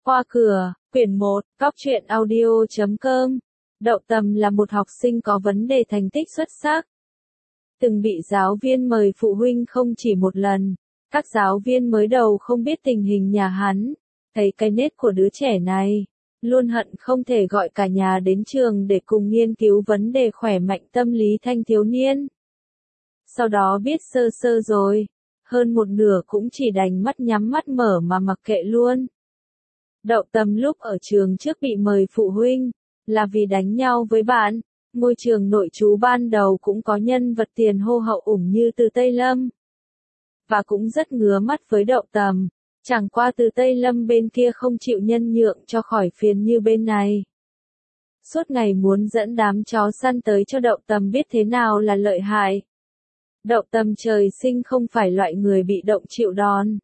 Qua cửa, quyển 1, Cóc truyện audio.com. Đậu Tầm là một học sinh có vấn đề thành tích xuất sắc. Từng bị giáo viên mời phụ huynh không chỉ một lần. Các giáo viên mới đầu không biết tình hình nhà hắn, thấy cái nết của đứa trẻ này, luôn hận không thể gọi cả nhà đến trường để cùng nghiên cứu vấn đề khỏe mạnh tâm lý thanh thiếu niên. Sau đó biết sơ sơ rồi, hơn một nửa cũng chỉ đành mắt nhắm mắt mở mà mặc kệ luôn. Đậu Tầm lúc ở trường trước bị mời phụ huynh, là vì đánh nhau với bạn. Ngôi trường nội trú ban đầu cũng có nhân vật tiền hô hậu ủng như Từ Tây Lâm. Và cũng rất ngứa mắt với Đậu Tầm, chẳng qua Từ Tây Lâm bên kia không chịu nhân nhượng cho khỏi phiền như bên này. Suốt ngày muốn dẫn đám chó săn tới cho Đậu Tầm biết thế nào là lợi hại. Đậu Tầm trời sinh không phải loại người bị động chịu đòn.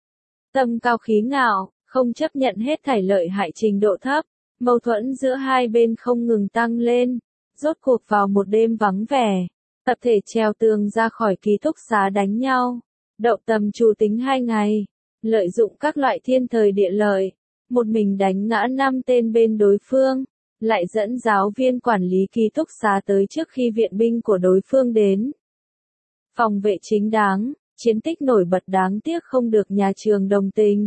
Tâm cao khí ngạo, không chấp nhận hết thảy lợi hại trình độ thấp, mâu thuẫn giữa hai bên không ngừng tăng lên. Rốt cuộc vào một đêm vắng vẻ, tập thể trèo tường ra khỏi ký túc xá đánh nhau. Đậu Tầm chủ tính 2 ngày, lợi dụng các loại thiên thời địa lợi, một mình đánh ngã 5 tên bên đối phương, lại dẫn giáo viên quản lý ký túc xá tới trước khi viện binh của đối phương đến. Phòng vệ chính đáng, chiến tích nổi bật đáng tiếc không được nhà trường đồng tình.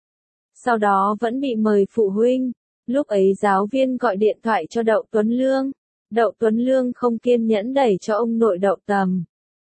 Sau đó vẫn bị mời phụ huynh, lúc ấy giáo viên gọi điện thoại cho Đậu Tuấn Lương. Đậu Tuấn Lương không kiên nhẫn đẩy cho ông nội Đậu Tầm.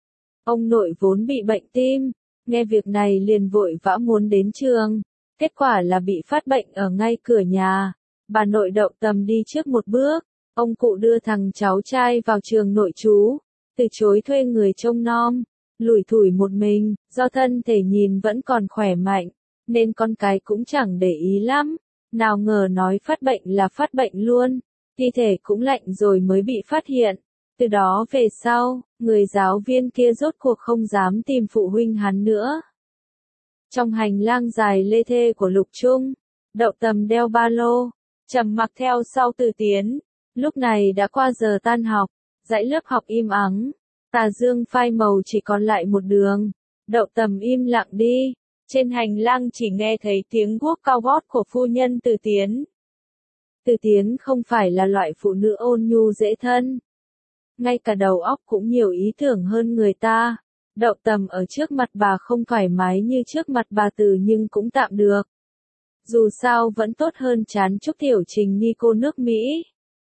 Ông nội vốn bị bệnh tim, nghe việc này liền vội vã muốn đến trường, kết quả là bị phát bệnh ở ngay cửa nhà. Bà nội Đậu Tầm đi trước một bước, ông cụ đưa thằng cháu trai vào trường nội trú, từ chối thuê người trông nom, lủi thủi một mình, do thân thể nhìn vẫn còn khỏe mạnh, nên con cái cũng chẳng để ý lắm, nào ngờ nói phát bệnh là phát bệnh luôn. Thi thể cũng lạnh rồi mới bị phát hiện. Từ đó về sau, người giáo viên kia rốt cuộc không dám tìm phụ huynh hắn nữa. Trong hành lang dài lê thê của Lục Trung, Đậu Tầm đeo ba lô, trầm mặc theo sau Từ Tiến. Lúc này đã qua giờ tan học, dãy lớp học im ắng, tà dương phai màu chỉ còn lại một đường. Đậu Tầm im lặng đi, trên hành lang chỉ nghe thấy tiếng guốc cao gót của phu nhân Từ Tiến. Từ Tiến không phải là loại phụ nữ ôn nhu dễ thân. Ngay cả đầu óc cũng nhiều ý tưởng hơn người ta. Đậu Tầm ở trước mặt bà không thoải mái như trước mặt bà Từ nhưng cũng tạm được. Dù sao vẫn tốt hơn chán chúc tiểu trình ni cô nước Mỹ.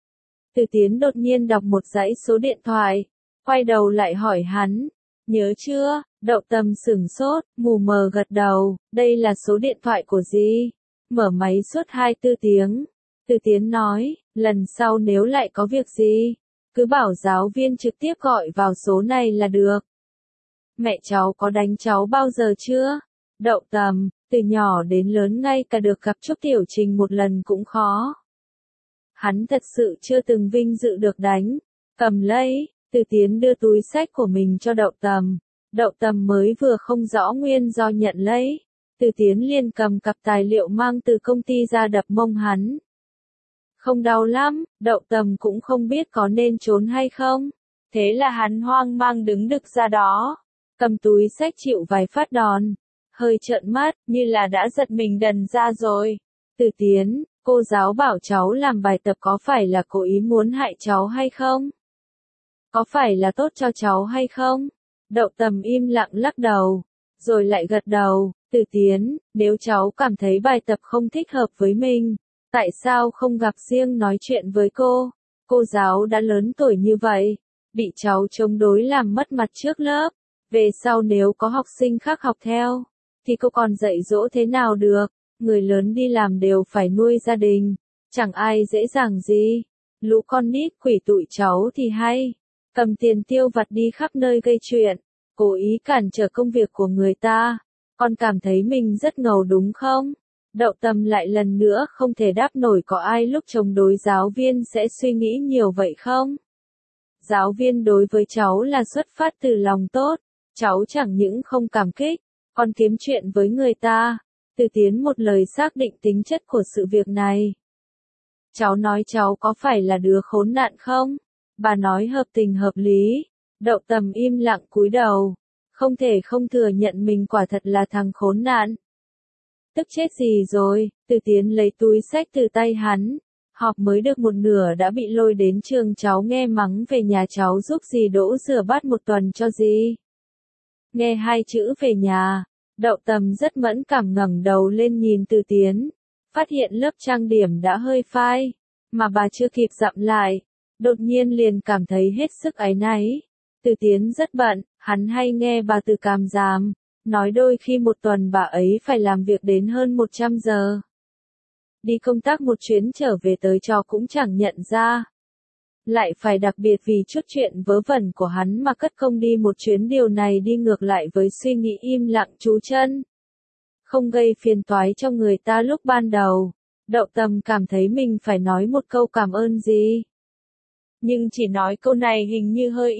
Từ Tiến đột nhiên đọc một dãy số điện thoại, quay đầu lại hỏi hắn, nhớ chưa? Đậu Tầm sửng sốt, mù mờ gật đầu, đây là số điện thoại của gì? Mở máy suốt 24 tiếng. Từ Tiến nói, lần sau nếu lại có việc gì, cứ bảo giáo viên trực tiếp gọi vào số này là được. Mẹ cháu có đánh cháu bao giờ chưa? Đậu Tầm, từ nhỏ đến lớn ngay cả được gặp Trúc Tiểu Trình một lần cũng khó. Hắn thật sự chưa từng vinh dự được đánh. Cầm lấy, Từ Tiến đưa túi xách của mình cho Đậu Tầm. Đậu Tầm mới vừa không rõ nguyên do nhận lấy. Từ Tiến liền cầm cặp tài liệu mang từ công ty ra đập mông hắn. Không đau lắm, Đậu Tầm cũng không biết có nên trốn hay không. Thế là hắn hoang mang đứng đực ra đó, cầm túi xách chịu vài phát đòn, hơi trợn mắt, như là đã giật mình đần ra rồi. Từ Tiến, cô giáo bảo cháu làm bài tập có phải là cố ý muốn hại cháu hay không? Có phải là tốt cho cháu hay không? Đậu Tầm im lặng lắc đầu, rồi lại gật đầu. Từ Tiến, nếu cháu cảm thấy bài tập không thích hợp với mình, tại sao không gặp riêng nói chuyện với cô? Cô giáo đã lớn tuổi như vậy, bị cháu chống đối làm mất mặt trước lớp. Về sau nếu có học sinh khác học theo, thì cô còn dạy dỗ thế nào được? Người lớn đi làm đều phải nuôi gia đình, chẳng ai dễ dàng gì. Lũ con nít quỷ tụi cháu thì hay, cầm tiền tiêu vặt đi khắp nơi gây chuyện, cố ý cản trở công việc của người ta. Con cảm thấy mình rất ngầu đúng không? Đậu Tầm lại lần nữa không thể đáp nổi có ai lúc chống đối giáo viên sẽ suy nghĩ nhiều vậy không? Giáo viên đối với cháu là xuất phát từ lòng tốt, cháu chẳng những không cảm kích, còn kiếm chuyện với người ta. Từ Tiến một lời xác định tính chất của sự việc này. Cháu nói cháu có phải là đứa khốn nạn không? Bà nói hợp tình hợp lý. Đậu Tầm im lặng cúi đầu, không thể không thừa nhận mình quả thật là thằng khốn nạn. Tức chết gì rồi, Từ Tiến lấy túi xách từ tay hắn. Họp mới được một nửa đã bị lôi đến trường, cháu nghe mắng về nhà, cháu giúp dì đỗ rửa bát một tuần cho dì. Nghe hai chữ về nhà, Đậu Tầm rất mẫn cảm ngẩng đầu lên nhìn Từ Tiến. Phát hiện lớp trang điểm đã hơi phai, mà bà chưa kịp dặm lại. Đột nhiên liền cảm thấy hết sức áy náy. Từ Tiến rất bận, hắn hay nghe bà Từ càm ràm, nói đôi khi một tuần bà ấy phải làm việc đến hơn 100 giờ. Đi công tác một chuyến trở về tới trò cũng chẳng nhận ra. Lại phải đặc biệt vì chút chuyện vớ vẩn của hắn mà cất công đi một chuyến, điều này đi ngược lại với suy nghĩ im lặng trú chân. Không gây phiền toái cho người ta lúc ban đầu. Đậu Tầm cảm thấy mình phải nói một câu cảm ơn gì. Nhưng chỉ nói câu này hình như hơi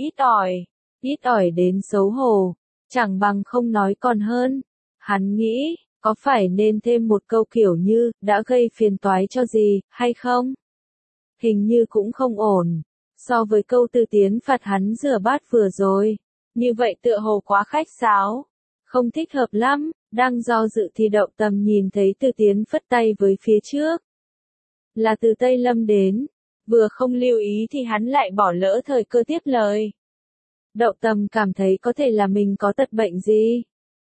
ít ỏi đến xấu hổ, chẳng bằng không nói còn hơn. Hắn nghĩ, có phải nên thêm một câu kiểu như, đã gây phiền toái cho gì, hay không? Hình như cũng không ổn, so với câu Từ Tiến phạt hắn rửa bát vừa rồi. Như vậy tựa hồ quá khách sáo, không thích hợp lắm. Đang do dự thì Đậu Tầm nhìn thấy Từ Tiến phất tay với phía trước. Là Từ Tây Lâm đến, vừa không lưu ý thì hắn lại bỏ lỡ thời cơ tiếp lời. Đậu Tầm cảm thấy có thể là mình có tật bệnh gì.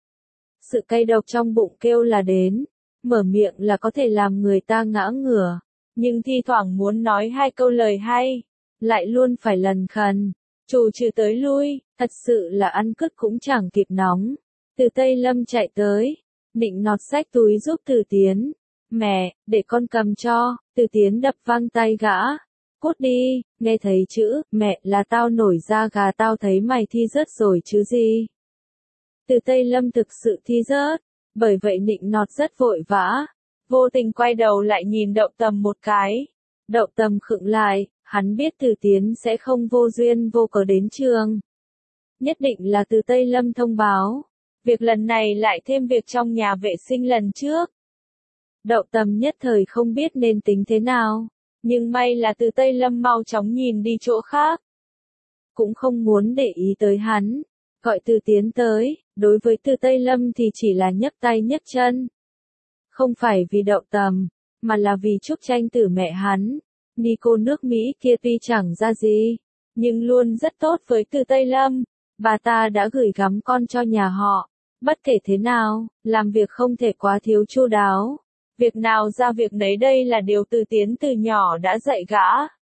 Sự cay độc trong bụng kêu là đến, mở miệng là có thể làm người ta ngã ngửa, nhưng thi thoảng muốn nói hai câu lời hay, lại luôn phải lần khần, trù trừ tới lui, thật sự là ăn cứt cũng chẳng kịp nóng. Từ Tây Lâm chạy tới, định nọt xách túi giúp Từ Tiến. Mẹ, để con cầm cho. Từ Tiến đập văng tay gã. Cút đi, nghe thấy chữ, mẹ là tao nổi da gà, tao thấy mày thi rớt rồi chứ gì. Từ Tây Lâm thực sự thi rớt, bởi vậy nịnh nọt rất vội vã. Vô tình quay đầu lại nhìn Đậu Tầm một cái. Đậu Tầm khựng lại, hắn biết Từ Tiến sẽ không vô duyên vô cớ đến trường. Nhất định là Từ Tây Lâm thông báo. Việc lần này lại thêm việc trong nhà vệ sinh lần trước. Đậu Tầm nhất thời không biết nên tính thế nào, nhưng may là Từ Tây Lâm mau chóng nhìn đi chỗ khác. Cũng không muốn để ý tới hắn, gọi Từ Tiến tới, đối với Từ Tây Lâm thì chỉ là nhấc tay nhấc chân. Không phải vì Đậu Tầm, mà là vì Trúc Tranh Tử mẹ hắn. Ni cô nước Mỹ kia tuy chẳng ra gì, nhưng luôn rất tốt với Từ Tây Lâm. Bà ta đã gửi gắm con cho nhà họ. Bất kể thế nào, làm việc không thể quá thiếu chu đáo. Việc nào ra việc nấy, đây là điều Từ Tiến từ nhỏ đã dạy gã.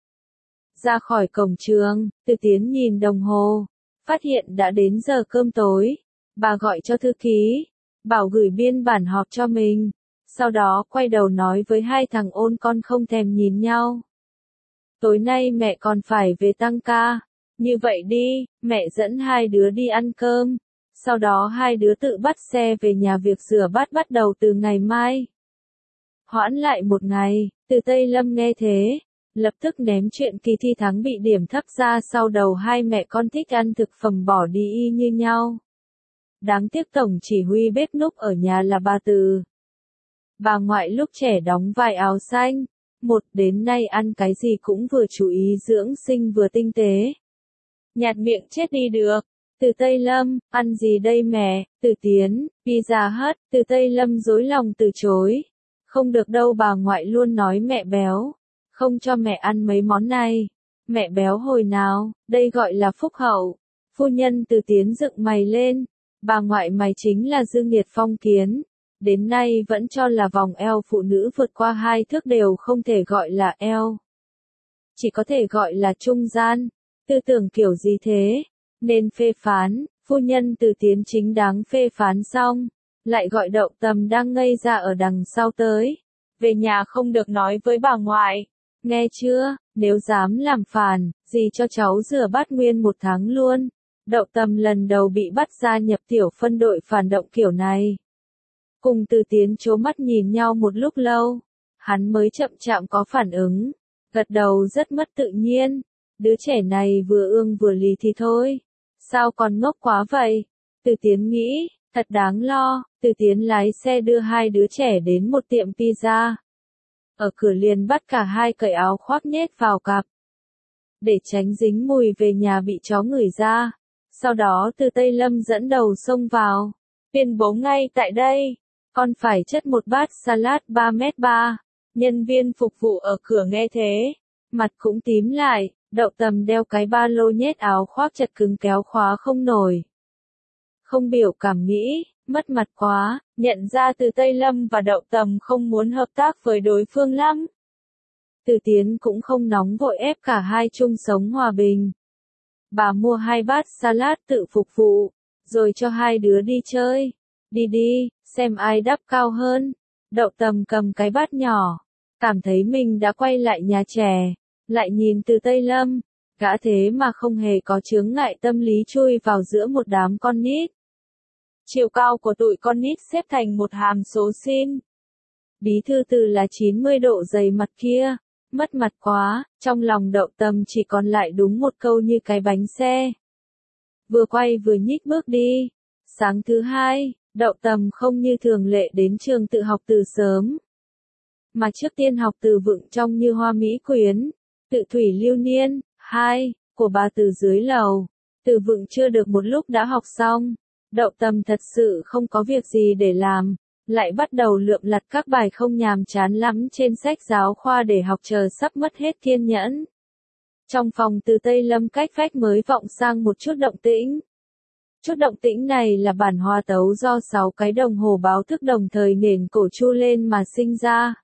Ra khỏi cổng trường, Từ Tiến nhìn đồng hồ, phát hiện đã đến giờ cơm tối. Bà gọi cho thư ký, bảo gửi biên bản họp cho mình. Sau đó quay đầu nói với hai thằng ôn con không thèm nhìn nhau. Tối nay mẹ còn phải về tăng ca. Như vậy đi, mẹ dẫn hai đứa đi ăn cơm. Sau đó hai đứa tự bắt xe về nhà, việc rửa bát bắt đầu từ ngày mai. Hoãn lại một ngày, Từ Tây Lâm nghe thế, lập tức ném chuyện kỳ thi thắng bị điểm thấp ra sau đầu. Hai mẹ con thích ăn thực phẩm bỏ đi y như nhau. Đáng tiếc tổng chỉ huy bếp núc ở nhà là bà Từ. Bà ngoại lúc trẻ đóng vai áo xanh, một đến nay ăn cái gì cũng vừa chú ý dưỡng sinh vừa tinh tế. Nhạt miệng chết đi được. Từ Tây Lâm, ăn gì đây mẹ? Từ Tiến, Pizza Hut. Từ Tây Lâm dối lòng từ chối. Không được đâu, bà ngoại luôn nói mẹ béo, không cho mẹ ăn mấy món này. Mẹ béo hồi nào, đây gọi là phúc hậu. Phu nhân Từ Tiến dựng mày lên. Bà ngoại mày chính là dương nghiệt phong kiến. Đến nay vẫn cho là vòng eo phụ nữ vượt qua 2 thước đều không thể gọi là eo. Chỉ có thể gọi là trung gian. Tư tưởng kiểu gì thế? Nên phê phán. Phu nhân Từ Tiến chính đáng phê phán xong, lại gọi Đậu Tầm đang ngây ra ở đằng sau tới. Về nhà không được nói với bà ngoại. Nghe chưa, nếu dám làm phản, dì cho cháu rửa bát nguyên 1 tháng luôn. Đậu Tầm lần đầu bị bắt gia nhập tiểu phân đội phản động kiểu này. Cùng Từ Tiến trố mắt nhìn nhau một lúc lâu, hắn mới chậm chạm có phản ứng, gật đầu rất mất tự nhiên. Đứa trẻ này vừa ương vừa lì thì thôi, sao còn ngốc quá vậy? Từ Tiến nghĩ, thật đáng lo. Từ Tiến lái xe đưa hai đứa trẻ đến một tiệm pizza. Ở cửa liền bắt cả hai cởi áo khoác nhét vào cặp, để tránh dính mùi về nhà bị chó ngửi ra. Sau đó Từ Tây Lâm dẫn đầu xông vào, tuyên bố ngay tại đây, Con phải chất một bát salad 3m3. Nhân viên phục vụ ở cửa nghe thế, mặt cũng tím lại, Đậu Tầm đeo cái ba lô nhét áo khoác chật cứng kéo khóa không nổi. Không biểu cảm nghĩ, mất mặt quá, nhận ra Từ Tây Lâm và Đậu Tầm không muốn hợp tác với đối phương lắm. Từ Tiến cũng không nóng vội ép cả hai chung sống hòa bình. Bà mua 2 bát salad tự phục vụ, rồi cho hai đứa đi chơi. Đi đi, xem ai đắp cao hơn. Đậu Tầm cầm cái bát nhỏ, cảm thấy mình đã quay lại nhà trẻ, lại nhìn Từ Tây Lâm, gã thế mà không hề có chướng ngại tâm lý chui vào giữa một đám con nít. Chiều cao của tụi con nít xếp thành một hàm số sin. Bí thư Từ là 90 độ dày mặt kia, mất mặt quá, trong lòng Đậu Tầm chỉ còn lại đúng một câu như cái bánh xe. Vừa quay vừa nhích bước đi. Sáng thứ hai, Đậu Tầm không như thường lệ đến trường tự học từ sớm, mà trước tiên học từ vựng trong Như Hoa Mỹ Quyến, Tự Thủy Lưu Niên, 2, của bà Từ dưới lầu. Từ vựng chưa được một lúc đã học xong. Đậu Tầm thật sự không có việc gì để làm, lại bắt đầu lượm lặt các bài không nhàm chán lắm trên sách giáo khoa để học chờ sắp mất hết kiên nhẫn. Trong phòng Từ Tây Lâm cách vách mới vọng sang một chút động tĩnh. Chút động tĩnh này là bản hòa tấu do 6 cái đồng hồ báo thức đồng thời nền cổ chu lên mà sinh ra.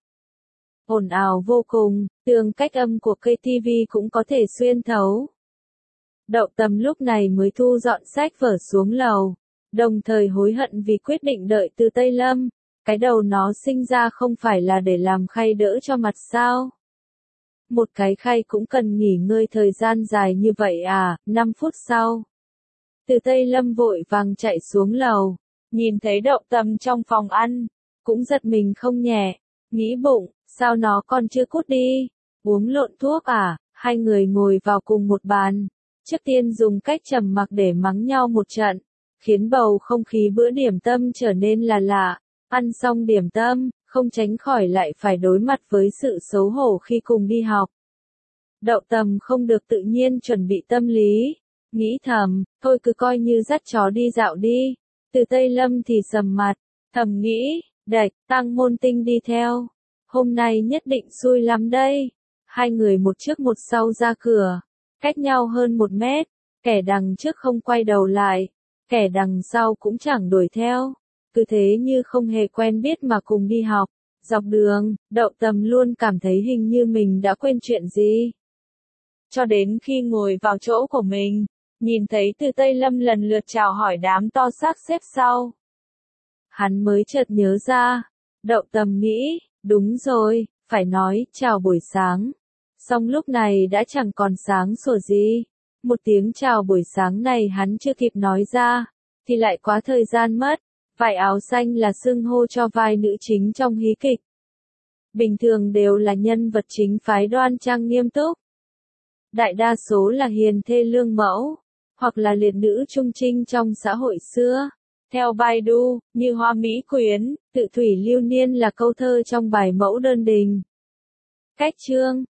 Ồn ào vô cùng, tường cách âm của cây TV cũng có thể xuyên thấu. Đậu Tầm lúc này mới thu dọn sách vở xuống lầu, đồng thời hối hận vì quyết định đợi Từ Tây Lâm. Cái đầu nó sinh ra không phải là để làm khay đỡ cho mặt sao? Một cái khay cũng cần nghỉ ngơi thời gian dài như vậy à? 5 phút sau, Từ Tây Lâm vội vàng chạy xuống lầu, nhìn thấy Đậu Tầm trong phòng ăn, cũng giật mình không nhẹ, nghĩ bụng, sao nó còn chưa cút đi? Uống lộn thuốc à? Hai người ngồi vào cùng một bàn, trước tiên dùng cách trầm mặc để mắng nhau một trận, khiến bầu không khí bữa điểm tâm trở nên là lạ. Ăn xong điểm tâm, không tránh khỏi lại phải đối mặt với sự xấu hổ khi cùng đi học. Đậu Tầm không được tự nhiên chuẩn bị tâm lý, nghĩ thầm, thôi cứ coi như dắt chó đi dạo đi. Từ Tây Lâm thì sầm mặt, thầm nghĩ, đạch, Tăng Môn Tinh đi theo. Hôm nay nhất định xui lắm đây. Hai người một trước một sau ra cửa, cách nhau hơn 1 mét, kẻ đằng trước không quay đầu lại, kẻ đằng sau cũng chẳng đuổi theo. Cứ thế như không hề quen biết mà cùng đi học. Dọc đường, Đậu Tầm luôn cảm thấy hình như mình đã quên chuyện gì. Cho đến khi ngồi vào chỗ của mình, nhìn thấy Từ Tây Lâm lần lượt chào hỏi đám to xác xếp sau, hắn mới chợt nhớ ra. Đậu Tầm nghĩ, đúng rồi, phải nói chào buổi sáng. Song lúc này đã chẳng còn sáng sủa gì. Một tiếng chào buổi sáng này hắn chưa kịp nói ra, thì lại quá thời gian mất. Vải áo xanh là xưng hô cho vai nữ chính trong hí kịch. Bình thường đều là nhân vật chính phái đoan trang nghiêm túc. Đại đa số là hiền thê lương mẫu, hoặc là liệt nữ trung trinh trong xã hội xưa. Theo Baidu, Như Hoa Mỹ Quyến, Tự Thủy Lưu Niên là câu thơ trong bài mẫu đơn đình. Cách chương